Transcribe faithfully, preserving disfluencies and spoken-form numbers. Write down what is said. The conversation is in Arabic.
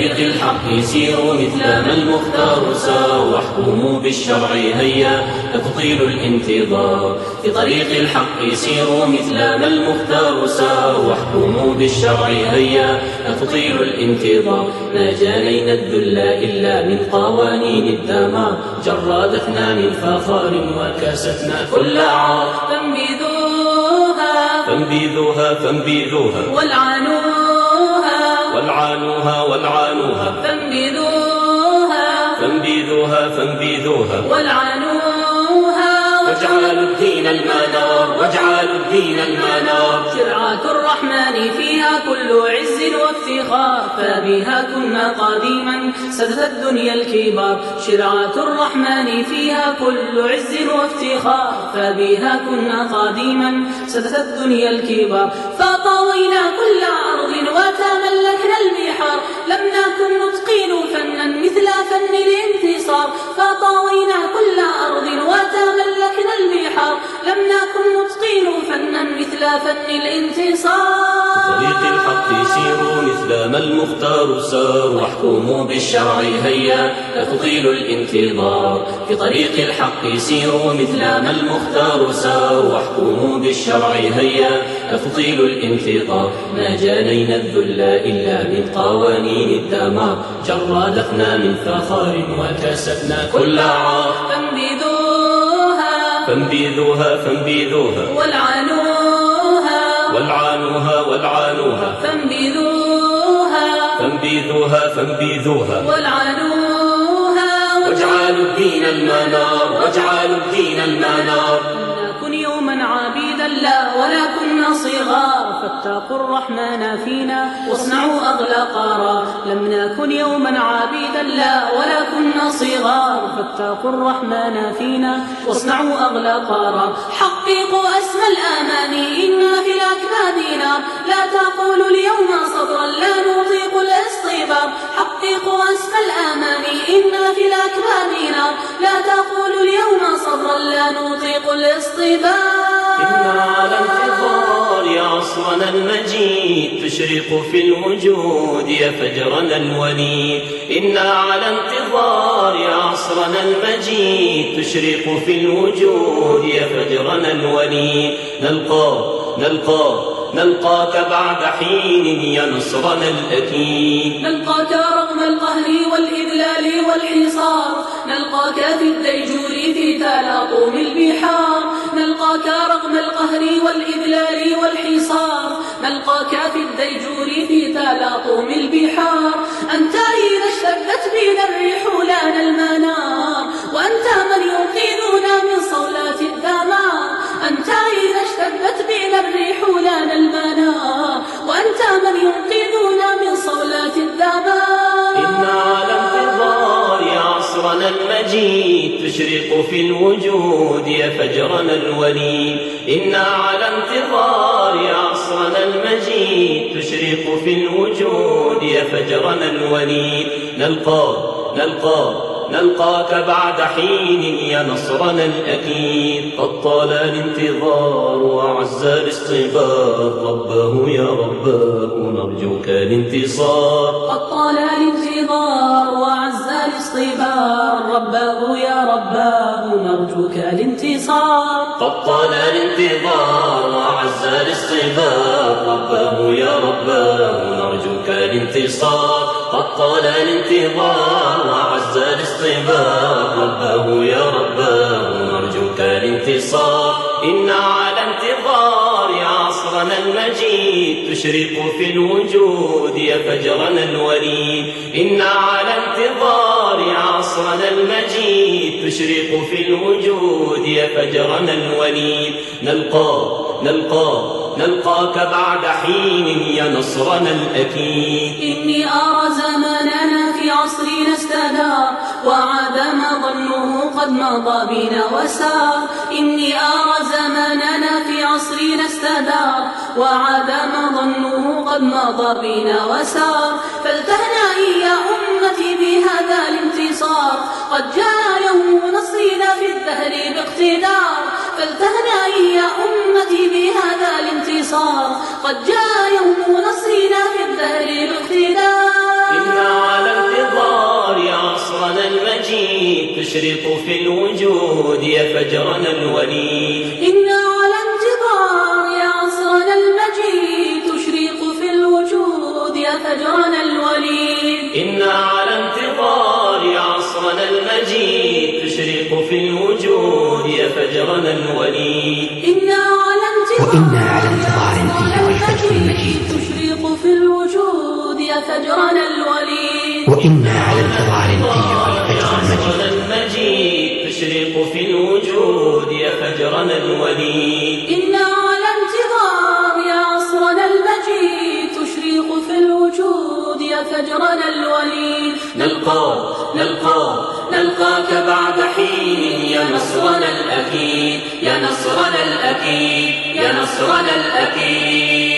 طريق الحق سيروا مثل ما المختار سار، واحكموا بالشرع هيا لا تطيلوا الانتظار. في طريق الحق سيروا مثل ما المختار سار، واحكموا بالشرع هيا لا تطيلوا الانتظار. ما جانينا الذل إلا من قوانين الدمار، جرادتنا من فخار وكاستنا كل عار. فانبذوها فانبذوها فانبذوها والعنوها والعانوها والعانوها فانبذوها فانبذوها فانبذوها والعنوها واجعلوا الدين المنار واجعلوا الدين المنار. شرعة الرحمن فيها كل عز وافتخار، فبها كنا قديما سدت الدنيا الكبار. شرعة الرحمن فيها كل عز وافتخار، فبها كنا قديما سدت الدنيا الكبار. فطوينا كل أرض وتملكنا البحار، لم نكن نتقن فنا مثل فن الانتصار. فطوينا كل أرض وتملكنا البحار، لم نكن نتقن فنا مثل فن الانتصار. طريق الحق سيروا مثل ما المختار سار، واحكموا بالشرع هيا لا تطيلوا الانتظار. في طريق الحق سيروا مثل ما المختار سار، واحكموا بالشرع هيا لا تطيلوا الانتظار. ما جانينا الذل إلا من قوانين الدمار، جرادتنا من فخار وكاستنا كل عار. فانبذوها فانبذوها فانبذوها والعنوها والعانوها والعانوها فانبذوها فانبذوها فانبذوها والعنوها واجعلوا الدين المنار واجعلوا الدين المنار. كن يوما عبيدا لا ولا كنا صغار، فاتقوا الرحمن فينا واصنعوا أغلى قرار. لم نكن يوما عبيدا لا ولا كنا صغار، فاتقوا الرحمن فينا واصنعوا أغلى قرار. حققوا أسمى الآماني إنا في الأكباد نار، لا تقولوا اليوم صبرا لا نطيق الاصطبار. حققوا أسمى الآماني إنا في الأكباد نار، لا تقولوا اليوم صبرا لا نطيق الاصطبار. إنا على انتظار يا عصرنا المجيد، تشرق في الوجود يا فجرنا الوليد. إنا على انتظار يا عصرنا المجيد، تشرق في الوجود يا فجرنا الوليد. نلقى نلقى نلقاك بعد حين يا نصرنا الأكيد. نلقاك رغم القهر والإذلال والحصار، نلقاك في الديجور في تلاطم البحار. نلقاك رغم القهر والإذلال والحصار، نلقاك في الديجور في تلاطم البحار. أنت إذا اشتدت بنا الريح لنا المنار، وأنت من ينقذنا من صولات الدمار. أنت إذا اشتدت بنا الريح لنا المنار، وأنت من ينقذنا من صولات الدمار. إنا على انتظار يا عصرنا المجيد، تشرق في الوجود يا فجرنا الوليد. إنا على انتظار يا عصرنا المجيد، تشرق في الوجود يا فجرنا الوليد. نلقى نلقى نلقاك بعد حين يا نصرنا الأكيد. قد طال الانتظار وعز الاصطبار، رباه يا رباه نرجوك الانتصار. قد طال الانتظار وعز الاصطبار، رباه يا رباه نرجوك الانتصار. قد طال الانتظار وعز الاصطبار، رباه يا رباه نرجوك الانتصار. قد طال الانتظار وعز الاصطبار، رباه يا رباه نرجوك الانتصار. إنا على انتظار يا عصرنا المجيد، تشرق في الوجود يا فجرنا الوليد. إنا على انتظار يا عصرنا المجيد، تشرق في الوجود يا فجرنا الوليد. نلقى نلقى نلقاك بعد حين يا نصرنا الأكيد. إني أرى زماننا في عصرنا استدار، وعاد ما ظنه قد مضى بنا وسار. إني أرى زماننا في عصرنا استدار، وعاد ما ظنه قد مضى بنا وسار. فلتهنئي يا أمتي بهذا الانتصار، قد جاء يوم نصرنا في الدهر باقتدار. فلتهنئي يا أمتي بهذا الانتصار، قد جاء يوم نصرنا في الدهر باقتدار. إنا الوليد. إنا على انتظار وإنا على انتظار أيها الفجر المجيد تشرق في الوجود يا فجرنا الوليد. وإنا على انتظار أيها الفجر المجيد تشرق في الوجود يا فجرنا الوليد. إنا على انتظار يا عصرنا المجيد تشرق في الوجود يا فجرنا الوليد. نلقى نلقى نلقاك بعد حين يا نصرنا الأكيد، يا نصرنا الأكيد، يا نصرنا الأكيد.